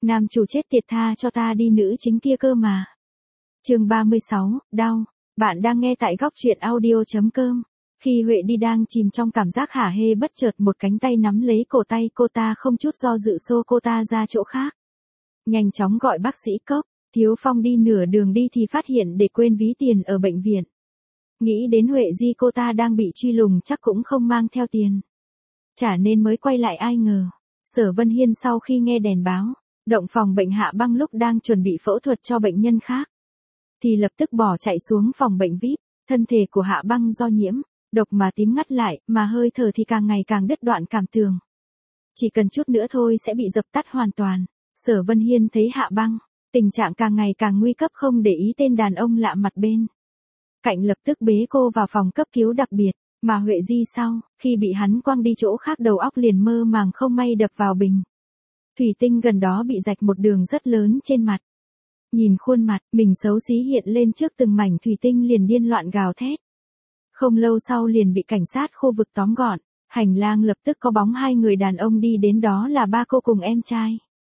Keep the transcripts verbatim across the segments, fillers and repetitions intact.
Nam chủ chết tiệt, tha cho ta đi, nữ chính kia cơ mà. Chương ba mươi sáu, đau. Bạn đang nghe tại góc truyện audio chấm com. Khi Huệ đi đang chìm trong cảm giác hả hê, bất chợt một cánh tay nắm lấy cổ tay cô ta, không chút do dự xô cô ta ra chỗ khác. Nhanh chóng gọi bác sĩ Cốc. Thiếu Phong đi nửa đường đi thì phát hiện để quên ví tiền ở bệnh viện. Nghĩ đến Huệ Di cô ta đang bị truy lùng, chắc cũng không mang theo tiền. Chả nên mới quay lại, ai ngờ. Sở Vân Hiên sau khi nghe đèn báo, động phòng bệnh Hạ Băng lúc đang chuẩn bị phẫu thuật cho bệnh nhân khác, thì lập tức bỏ chạy xuống phòng bệnh vi ai pi. Thân thể của Hạ Băng do nhiễm độc mà tím ngắt lại, mà hơi thở thì càng ngày càng đứt đoạn cảm tường. Chỉ cần chút nữa thôi sẽ bị dập tắt hoàn toàn. Sở Vân Hiên thấy Hạ Băng tình trạng càng ngày càng nguy cấp, không để ý tên đàn ông lạ mặt bên cạnh, lập tức bế cô vào phòng cấp cứu đặc biệt. Mà Huệ Di sau khi bị hắn quăng đi chỗ khác, đầu óc liền mơ màng, không may đập vào bình thủy tinh gần đó, bị rạch một đường rất lớn trên mặt. Nhìn khuôn mặt mình xấu xí hiện lên trước từng mảnh thủy tinh, liền điên loạn gào thét. Không lâu sau liền bị cảnh sát khu vực tóm gọn. Hành lang lập tức có bóng hai người đàn ông đi đến, đó là ba cô cùng em trai.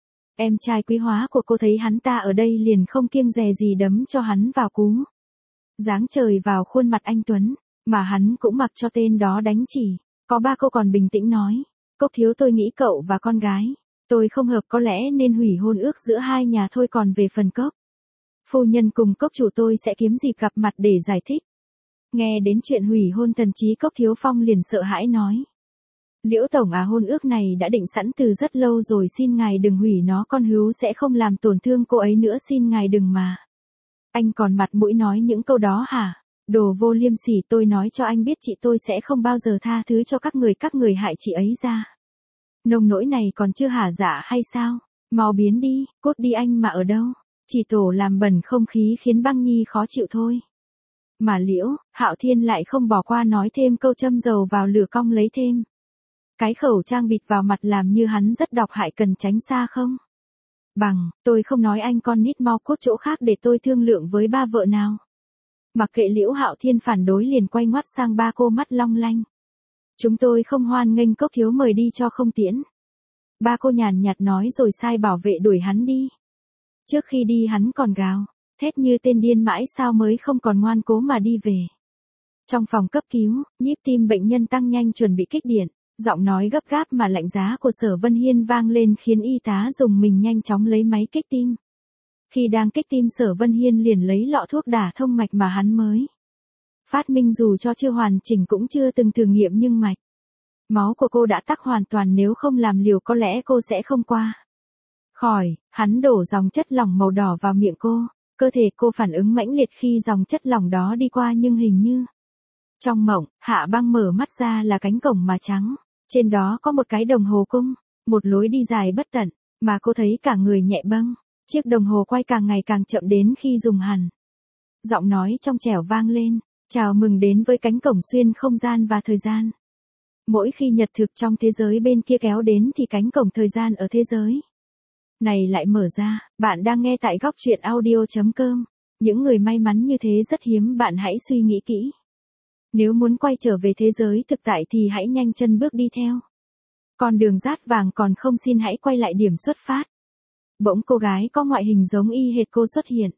Em trai quý hóa của cô thấy hắn ta ở đây liền không kiêng dè gì đấm cho hắn vào cú giáng trời vào khuôn mặt anh tuấn, mà hắn cũng mặc cho tên đó đánh chỉ. Có ba cô còn bình tĩnh nói, Cốc thiếu, tôi nghĩ cậu và con gái tôi không hợp, có lẽ nên hủy hôn ước giữa hai nhà thôi, còn về phần Cốc phu nhân cùng Cốc chủ tôi sẽ kiếm dịp gặp mặt để giải thích. Nghe đến chuyện hủy hôn, thần trí Cốc Thiếu Phong liền sợ hãi nói, Liễu tổng à, hôn ước này đã định sẵn từ rất lâu rồi, xin ngài đừng hủy nó, con hứa sẽ không làm tổn thương cô ấy nữa, xin ngài đừng mà. Anh còn mặt mũi nói những câu đó hả? Đồ vô liêm sỉ, tôi nói cho anh biết, chị tôi sẽ không bao giờ tha thứ cho các người, các người hại chị ấy ra. Nông nỗi này còn chưa hả dạ hay sao? Mau biến đi, cốt đi anh mà ở đâu? Chỉ tổ làm bẩn không khí khiến Băng Nhi khó chịu thôi. Mà Liễu Hạo Thiên lại không bỏ qua, nói thêm câu châm dầu vào lửa, cong lấy thêm cái khẩu trang bịt vào mặt, làm như hắn rất độc hại, cần tránh xa không? Bằng, tôi không nói anh, con nít mau cút chỗ khác để tôi thương lượng với ba vợ nào. Mặc kệ Liễu Hạo Thiên phản đối, liền quay ngoắt sang ba cô, mắt long lanh. Chúng tôi không hoan nghênh, Cốc thiếu mời đi cho không tiễn. Ba cô nhàn nhạt nói rồi sai bảo vệ đuổi hắn đi. Trước khi đi hắn còn gào thét như tên điên, mãi sao mới không còn ngoan cố mà đi về. Trong phòng cấp cứu, nhịp tim bệnh nhân tăng nhanh, chuẩn bị kích điện. Giọng nói gấp gáp mà lạnh giá của Sở Vân Hiên vang lên, khiến y tá dùng mình nhanh chóng lấy máy kích tim. Khi đang kích tim, Sở Vân Hiên liền lấy lọ thuốc đả thông mạch mà hắn mới phát minh, dù cho chưa hoàn chỉnh cũng chưa từng thử nghiệm, nhưng mạch máu của cô đã tắc hoàn toàn, nếu không làm liều có lẽ cô sẽ không qua khỏi. Hắn đổ dòng chất lỏng màu đỏ vào miệng cô. Cơ thể cô phản ứng mãnh liệt khi dòng chất lỏng đó đi qua, nhưng hình như trong mộng, Hạ Băng mở mắt ra là cánh cổng mà trắng. Trên đó có một cái đồng hồ cung, một lối đi dài bất tận, mà cô thấy cả người nhẹ bâng. Chiếc đồng hồ quay càng ngày càng chậm, đến khi dùng hẳn. Giọng nói trong trẻo vang lên, chào mừng đến với cánh cổng xuyên không gian và thời gian. Mỗi khi nhật thực trong thế giới bên kia kéo đến thì cánh cổng thời gian ở thế giới này lại mở ra. Bạn đang nghe tại góc truyện audio chấm com. Những người may mắn như thế rất hiếm, bạn hãy suy nghĩ kỹ. Nếu muốn quay trở về thế giới thực tại thì hãy nhanh chân bước đi theo con đường dát vàng, còn không xin hãy quay lại điểm xuất phát. Bỗng cô gái có ngoại hình giống y hệt cô xuất hiện.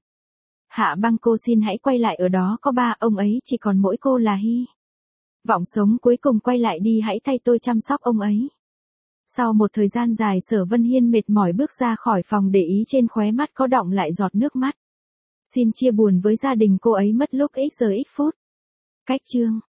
Hạ Băng, cô xin hãy quay lại, ở đó có ba ông ấy, chỉ còn mỗi cô là hy vọng sống cuối cùng, quay lại đi, hãy thay tôi chăm sóc ông ấy. Sau một thời gian dài, Sở Vân Hiên mệt mỏi bước ra khỏi phòng, để ý trên khóe mắt có đọng lại giọt nước mắt. Xin chia buồn với gia đình cô ấy mất lúc x giờ x phút. Cách chương